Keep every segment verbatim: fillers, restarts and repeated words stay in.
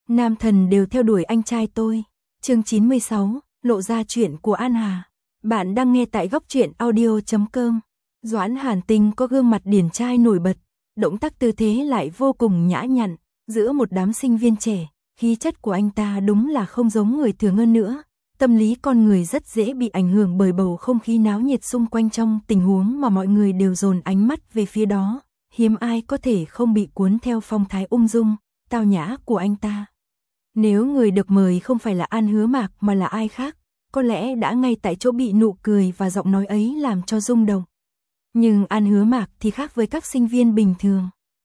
Nam thần đều theo đuổi anh trai tôi. Chương chín mươi sáu, lộ ra chuyện của An Hà. Bạn đang nghe tại góc truyện audio chấm com. Doãn Hàn Tinh có gương mặt điển trai nổi bật, động tác tư thế lại vô cùng nhã nhặn, giữa một đám sinh viên trẻ, khí chất của anh ta đúng là không giống người thường hơn nữa. Tâm lý con người rất dễ bị ảnh hưởng bởi bầu không khí náo nhiệt xung quanh trong tình huống mà mọi người đều dồn ánh mắt về phía đó, hiếm ai có thể không bị cuốn theo phong thái ung dung, tao nhã của anh ta. Nếu người được mời không phải là An Hứa Mạc mà là ai khác, có lẽ đã ngay tại chỗ bị nụ cười và giọng nói ấy làm cho rung động. Nhưng An Hứa Mạc thì khác với các sinh viên bình thường.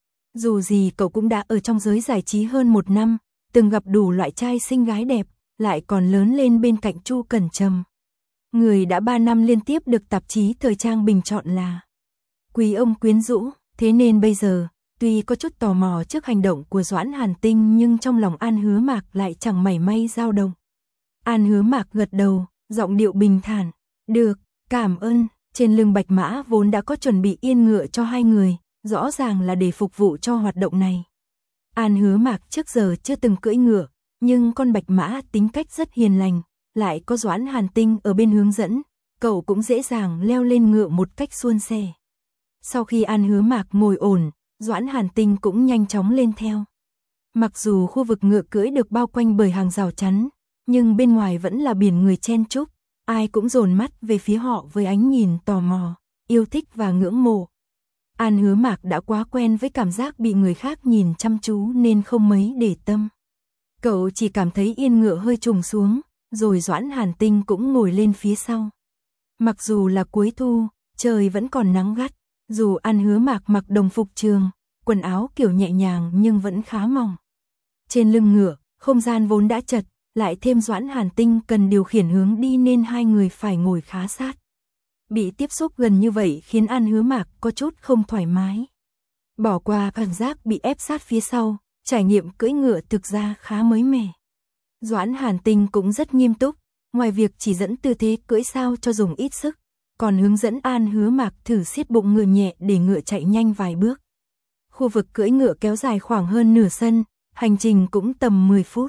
Dù gì cậu cũng đã ở trong giới giải trí hơn một năm, từng gặp đủ loại trai xinh gái đẹp, lại còn lớn lên bên cạnh Chu Cẩn Trầm. Người đã ba năm liên tiếp được tạp chí thời trang bình chọn là quý ông quyến rũ, thế nên bây giờ, tuy có chút tò mò trước hành động của Doãn Hàn Tinh nhưng trong lòng An Hứa Mạc lại chẳng mảy may dao động. An Hứa Mạc gật đầu, giọng điệu bình thản, được, cảm ơn. Trên lưng bạch mã vốn đã có chuẩn bị yên ngựa cho hai người, rõ ràng là để phục vụ cho hoạt động này. An Hứa Mạc trước giờ chưa từng cưỡi ngựa, nhưng con bạch mã tính cách rất hiền lành, lại có Doãn Hàn Tinh ở bên hướng dẫn, cậu cũng dễ dàng leo lên ngựa một cách suôn sẻ. Sau khi An Hứa Mạc ngồi ổn, Doãn Hàn Tinh cũng nhanh chóng lên theo. Mặc dù khu vực ngựa cưỡi được bao quanh bởi hàng rào chắn, nhưng bên ngoài vẫn là biển người chen chúc, ai cũng dồn mắt về phía họ với ánh nhìn tò mò, yêu thích và ngưỡng mộ. An Hứa Mạc đã quá quen với cảm giác bị người khác nhìn chăm chú nên không mấy để tâm. Cậu chỉ cảm thấy yên ngựa hơi trùng xuống, rồi Doãn Hàn Tinh cũng ngồi lên phía sau. Mặc dù là cuối thu, trời vẫn còn nắng gắt, dù An Hứa Mạc mặc đồng phục trường, quần áo kiểu nhẹ nhàng nhưng vẫn khá mỏng. Trên lưng ngựa, không gian vốn đã chật, lại thêm Doãn Hàn Tinh cần điều khiển hướng đi nên hai người phải ngồi khá sát. Bị tiếp xúc gần như vậy khiến An Hứa Mạc có chút không thoải mái. Bỏ qua cảm giác bị ép sát phía sau, trải nghiệm cưỡi ngựa thực ra khá mới mẻ. Doãn Hàn Tinh cũng rất nghiêm túc, ngoài việc chỉ dẫn tư thế cưỡi sao cho dùng ít sức, còn hướng dẫn An Hứa Mạc thử siết bụng ngựa nhẹ để ngựa chạy nhanh vài bước. Khu vực cưỡi ngựa kéo dài khoảng hơn nửa sân, hành trình cũng tầm mười phút.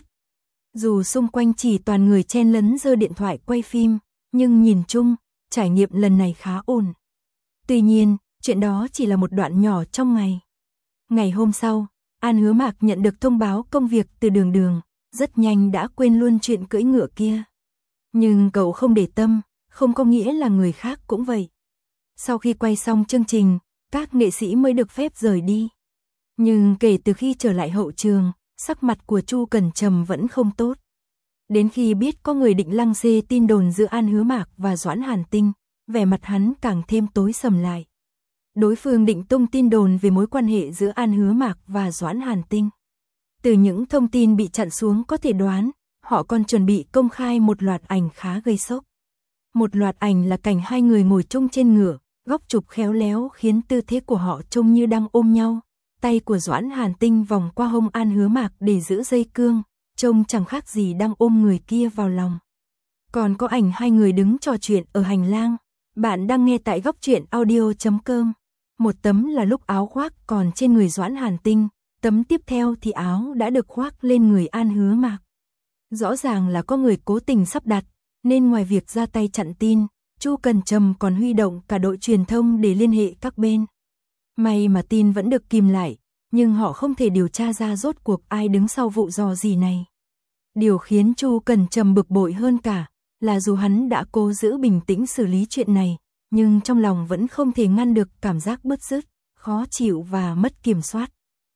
Dù xung quanh chỉ toàn người chen lấn giơ điện thoại quay phim, nhưng nhìn chung, trải nghiệm lần này khá ổn. Tuy nhiên, chuyện đó chỉ là một đoạn nhỏ trong ngày. Ngày hôm sau, An Hứa Mạc nhận được thông báo công việc từ Đường Đường, rất nhanh đã quên luôn chuyện cưỡi ngựa kia. Nhưng cậu không để tâm, không có nghĩa là người khác cũng vậy. Sau khi quay xong chương trình, các nghệ sĩ mới được phép rời đi. Nhưng kể từ khi trở lại hậu trường, sắc mặt của Chu Cẩn Trầm vẫn không tốt. Đến khi biết có người định lăng xê tin đồn giữa An Hứa Mạc và Doãn Hàn Tinh, vẻ mặt hắn càng thêm tối sầm lại. Đối phương định tung tin đồn về mối quan hệ giữa An Hứa Mạc và Doãn Hàn Tinh. Từ những thông tin bị chặn xuống có thể đoán, họ còn chuẩn bị công khai một loạt ảnh khá gây sốc. Một loạt ảnh là cảnh hai người ngồi chung trên ngựa, góc chụp khéo léo khiến tư thế của họ trông như đang ôm nhau. Tay của Doãn Hàn Tinh vòng qua hông An Hứa Mạc để giữ dây cương, trông chẳng khác gì đang ôm người kia vào lòng. Còn có ảnh hai người đứng trò chuyện ở hành lang. Bạn đang nghe tại góc truyện audio chấm com. Một tấm là lúc áo khoác còn trên người Doãn Hàn Tinh, tấm tiếp theo thì áo đã được khoác lên người An Hứa Mạc. Rõ ràng là có người cố tình sắp đặt, nên ngoài việc ra tay chặn tin, Chu Cẩn Trầm còn huy động cả đội truyền thông để liên hệ các bên. May mà tin vẫn được kìm lại, nhưng họ không thể điều tra ra rốt cuộc ai đứng sau vụ rò rỉ này. Điều khiến Chu Cẩn Trầm bực bội hơn cả là dù hắn đã cố giữ bình tĩnh xử lý chuyện này, nhưng trong lòng vẫn không thể ngăn được cảm giác bứt rứt, khó chịu và mất kiểm soát.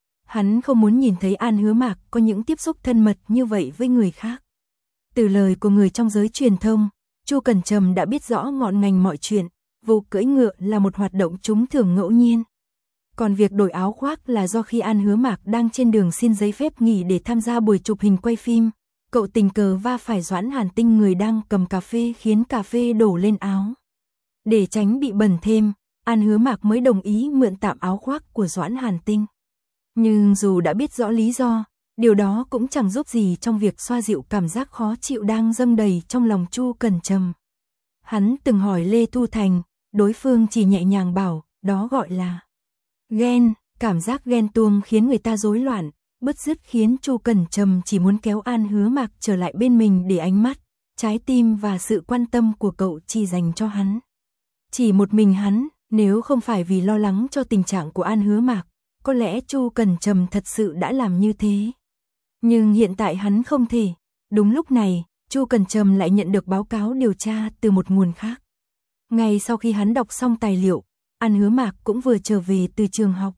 Hắn không muốn nhìn thấy An Hứa Mạc có những tiếp xúc thân mật như vậy với người khác. Từ lời của người trong giới truyền thông, Chu Cẩn Trầm đã biết rõ ngọn ngành mọi chuyện, vụ cưỡi ngựa là một hoạt động trúng thưởng ngẫu nhiên. Còn việc đổi áo khoác là do khi An Hứa Mạc đang trên đường xin giấy phép nghỉ để tham gia buổi chụp hình quay phim, cậu tình cờ va phải Doãn Hàn Tinh người đang cầm cà phê khiến cà phê đổ lên áo. Để tránh bị bẩn thêm, An Hứa Mạc mới đồng ý mượn tạm áo khoác của Doãn Hàn Tinh. Nhưng dù đã biết rõ lý do, điều đó cũng chẳng giúp gì trong việc xoa dịu cảm giác khó chịu đang dâng đầy trong lòng Chu Cẩn Trầm. Hắn từng hỏi Lê Thu Thành, đối phương chỉ nhẹ nhàng bảo, đó gọi là ghen, cảm giác ghen tuông khiến người ta rối loạn, bứt rứt khiến Chu Cẩn Trầm chỉ muốn kéo An Hứa Mạc trở lại bên mình để ánh mắt, trái tim và sự quan tâm của cậu chỉ dành cho hắn. Chỉ một mình hắn, nếu không phải vì lo lắng cho tình trạng của An Hứa Mạc, có lẽ Chu Cẩn Trầm thật sự đã làm như thế. Nhưng hiện tại hắn không thể. Đúng lúc này, Chu Cẩn Trầm lại nhận được báo cáo điều tra từ một nguồn khác. Ngay sau khi hắn đọc xong tài liệu, An Hứa Mạc cũng vừa trở về từ trường học.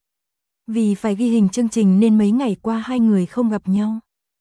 Vì phải ghi hình chương trình nên mấy ngày qua hai người không gặp nhau.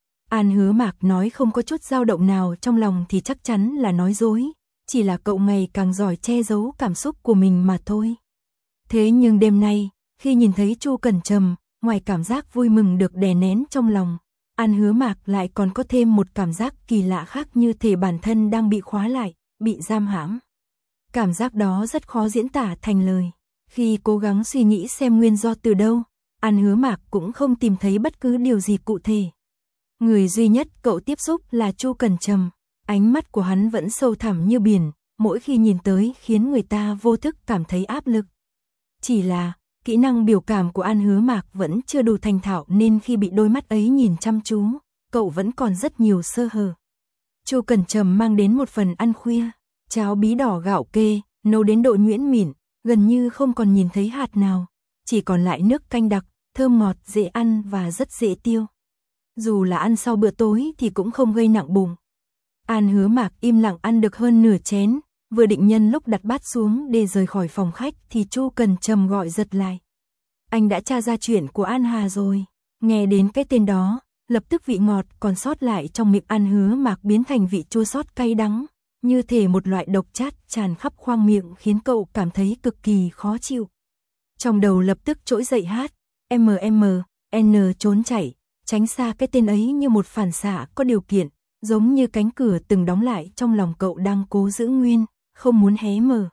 An Hứa Mạc nói không có chút dao động nào trong lòng thì chắc chắn là nói dối, chỉ là cậu ngày càng giỏi che giấu cảm xúc của mình mà thôi. Thế nhưng đêm nay, khi nhìn thấy Chu Cẩn Trầm, ngoài cảm giác vui mừng được đè nén trong lòng, An Hứa Mạc lại còn có thêm một cảm giác kỳ lạ khác, như thể bản thân đang bị khóa lại, bị giam hãm. Cảm giác đó rất khó diễn tả thành lời. Khi cố gắng suy nghĩ xem nguyên do từ đâu, An Hứa Mạc cũng không tìm thấy bất cứ điều gì cụ thể. Người duy nhất cậu tiếp xúc là Chu Cẩn Trầm, ánh mắt của hắn vẫn sâu thẳm như biển, mỗi khi nhìn tới khiến người ta vô thức cảm thấy áp lực. Chỉ là, kỹ năng biểu cảm của An Hứa Mạc vẫn chưa đủ thành thạo nên khi bị đôi mắt ấy nhìn chăm chú, cậu vẫn còn rất nhiều sơ hở. Chu Cẩn Trầm mang đến một phần ăn khuya, cháo bí đỏ gạo kê, nấu đến độ nhuyễn mịn, gần như không còn nhìn thấy hạt nào, chỉ còn lại nước canh đặc, thơm ngọt, dễ ăn và rất dễ tiêu. Dù là ăn sau bữa tối thì cũng không gây nặng bụng. An Hứa Mạc im lặng ăn được hơn nửa chén, vừa định nhân lúc đặt bát xuống để rời khỏi phòng khách thì Chu Cẩn Trầm gọi giật lại. Anh đã tra ra chuyện của An Hà rồi. Nghe đến cái tên đó, lập tức vị ngọt còn sót lại trong miệng An Hứa Mạc biến thành vị chua xót cay đắng, như thể một loại độc chát tràn khắp khoang miệng khiến cậu cảm thấy cực kỳ khó chịu. Trong đầu lập tức trỗi dậy hát, M M, N trốn chạy, tránh xa cái tên ấy như một phản xạ có điều kiện, giống như cánh cửa từng đóng lại trong lòng cậu đang cố giữ nguyên, không muốn hé mở.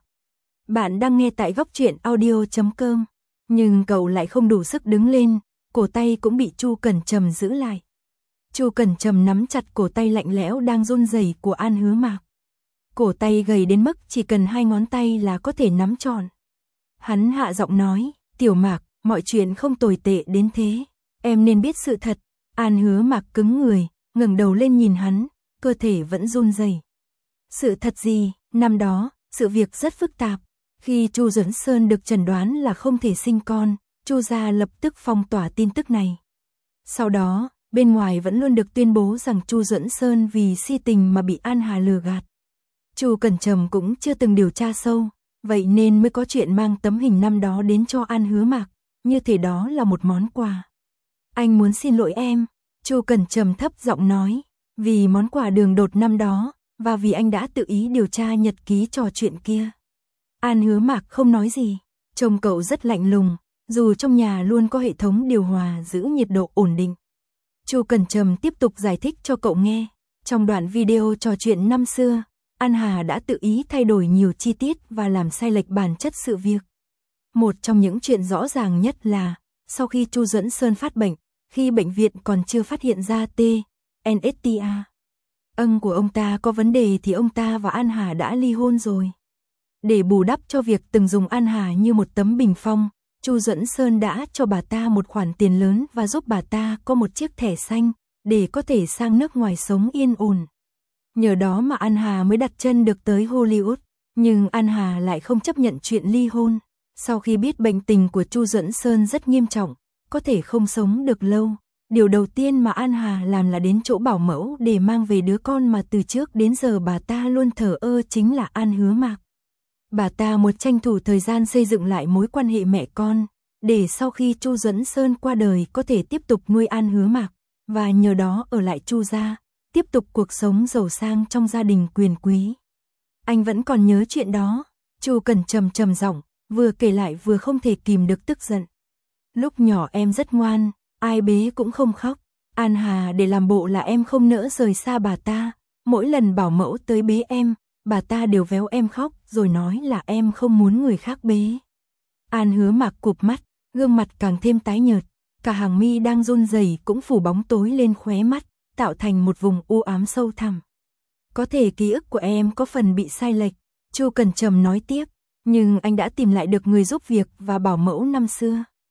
Bạn đang nghe tại góc truyện audio chấm com, nhưng cậu lại không đủ sức đứng lên, cổ tay cũng bị Chu Cẩn Trầm giữ lại. Chu Cẩn Trầm nắm chặt cổ tay lạnh lẽo đang run rẩy của An Hứa Mạc. Cổ tay gầy đến mức chỉ cần hai ngón tay là có thể nắm trọn. Hắn hạ giọng nói, Tiểu Mạc, mọi chuyện không tồi tệ đến thế, em nên biết sự thật. An Hứa Mạc cứng người, ngẩng đầu lên nhìn hắn, cơ thể vẫn run rẩy. Sự thật gì? Năm đó, sự việc rất phức tạp. Khi Chu Duẫn Sơn được chẩn đoán là không thể sinh con, Chu gia lập tức phong tỏa tin tức này. Sau đó, bên ngoài vẫn luôn được tuyên bố rằng Chu Duẫn Sơn vì si tình mà bị An Hà lừa gạt. Chu Cẩn Trầm cũng chưa từng điều tra sâu, vậy nên mới có chuyện mang tấm hình năm đó đến cho An Hứa Mạc, như thể đó là một món quà. Anh muốn xin lỗi em, Chu Cẩn Trầm thấp giọng nói, vì món quà đường đột năm đó, và vì anh đã tự ý điều tra nhật ký trò chuyện kia. An Hứa Mạc không nói gì, trông cậu rất lạnh lùng, dù trong nhà luôn có hệ thống điều hòa giữ nhiệt độ ổn định. Chu Cẩn Trầm tiếp tục giải thích cho cậu nghe, trong đoạn video trò chuyện năm xưa, An Hà đã tự ý thay đổi nhiều chi tiết và làm sai lệch bản chất sự việc. Một trong những chuyện rõ ràng nhất là, sau khi Chu Duẫn Sơn phát bệnh, khi bệnh viện còn chưa phát hiện ra T N S T A ân của ông ta có vấn đề thì ông ta và An Hà đã ly hôn rồi. Để bù đắp cho việc từng dùng An Hà như một tấm bình phong, Chu Duẫn Sơn đã cho bà ta một khoản tiền lớn và giúp bà ta có một chiếc thẻ xanh, để có thể sang nước ngoài sống yên ổn. Nhờ đó mà An Hà mới đặt chân được tới Hollywood, nhưng An Hà lại không chấp nhận chuyện ly hôn. Sau khi biết bệnh tình của Chu Duẫn Sơn rất nghiêm trọng, có thể không sống được lâu, điều đầu tiên mà An Hà làm là đến chỗ bảo mẫu để mang về đứa con mà từ trước đến giờ bà ta luôn thờ ơ, chính là An Hứa Mạc. Bà ta muốn tranh thủ thời gian xây dựng lại mối quan hệ mẹ con, để sau khi Chu Duẫn Sơn qua đời có thể tiếp tục nuôi An Hứa Mạc, và nhờ đó ở lại Chu gia, tiếp tục cuộc sống giàu sang trong gia đình quyền quý. Anh vẫn còn nhớ chuyện đó, Chu Cẩn Trầm trầm giọng, vừa kể lại vừa không thể kìm được tức giận. Lúc nhỏ em rất ngoan, ai bế cũng không khóc. An Hà để làm bộ là em không nỡ rời xa bà ta, mỗi lần bảo mẫu tới bế em, bà ta đều véo em khóc rồi nói là em không muốn người khác bế. An Hứa Mạc cụp mắt, gương mặt càng thêm tái nhợt, cả hàng mi đang run rẩy cũng phủ bóng tối lên khóe mắt, tạo thành một vùng u ám sâu thẳm. Có thể ký ức của em có phần bị sai lệch, Chu Cẩn Trầm nói tiếp, nhưng anh đã tìm lại được người giúp việc và bảo mẫu năm xưa.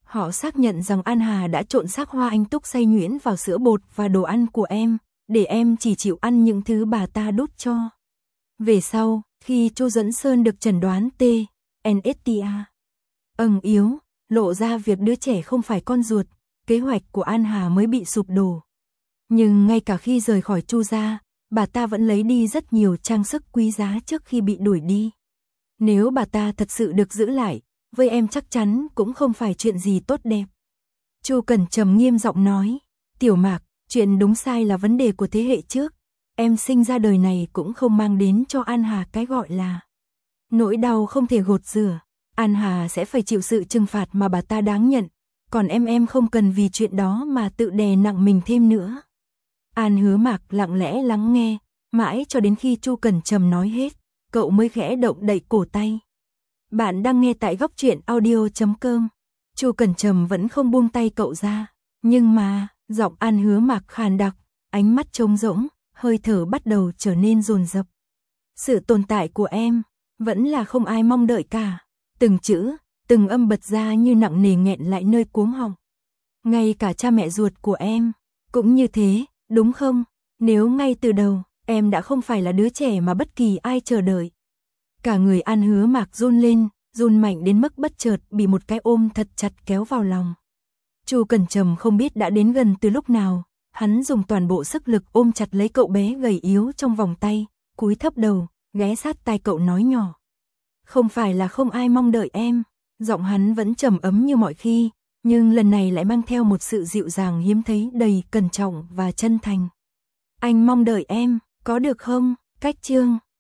Họ xác nhận rằng An Hà đã trộn xác hoa anh túc xay nhuyễn vào sữa bột và đồ ăn của em, để em chỉ chịu ăn những thứ bà ta đút cho. Về sau, khi Chu Duẫn Sơn được chẩn đoán T N S T A ầng yếu, lộ ra việc đứa trẻ không phải con ruột, kế hoạch của An Hà mới bị sụp đổ. Nhưng ngay cả khi rời khỏi Chu gia, bà ta vẫn lấy đi rất nhiều trang sức quý giá trước khi bị đuổi đi. Nếu bà ta thật sự được giữ lại, với em chắc chắn cũng không phải chuyện gì tốt đẹp. Chu Cẩn trầm nghiêm giọng nói, Tiểu Mạc, chuyện đúng sai là vấn đề của thế hệ trước. Em sinh ra đời này cũng không mang đến cho An Hà cái gọi là nỗi đau không thể gột rửa. An Hà sẽ phải chịu sự trừng phạt mà bà ta đáng nhận, còn em em không cần vì chuyện đó mà tự đè nặng mình thêm nữa. An Hứa Mạc lặng lẽ lắng nghe, mãi cho đến khi Chu Cẩn trầm nói hết, cậu mới khẽ động đậy cổ tay. Bạn đang nghe tại góc truyện audio chấm com. Chu Cẩn trầm vẫn không buông tay cậu ra, nhưng mà, giọng An Hứa Mạc khàn đặc, ánh mắt trống rỗng, hơi thở bắt đầu trở nên dồn dập. Sự tồn tại của em vẫn là không ai mong đợi cả. Từng chữ, từng âm bật ra như nặng nề nghẹn lại nơi cuống họng. Ngay cả cha mẹ ruột của em cũng như thế, đúng không? Nếu ngay từ đầu em đã không phải là đứa trẻ mà bất kỳ ai chờ đợi. Cả người An Hứa Mạc run lên, run mạnh đến mức bất chợt bị một cái ôm thật chặt kéo vào lòng. Chu Cẩn trầm không biết đã đến gần từ lúc nào, hắn dùng toàn bộ sức lực ôm chặt lấy cậu bé gầy yếu trong vòng tay, cúi thấp đầu, ghé sát tai cậu nói nhỏ. Không phải là không ai mong đợi em, giọng hắn vẫn trầm ấm như mọi khi, nhưng lần này lại mang theo một sự dịu dàng hiếm thấy, đầy cẩn trọng và chân thành. Anh mong đợi em, có được không? Cách chương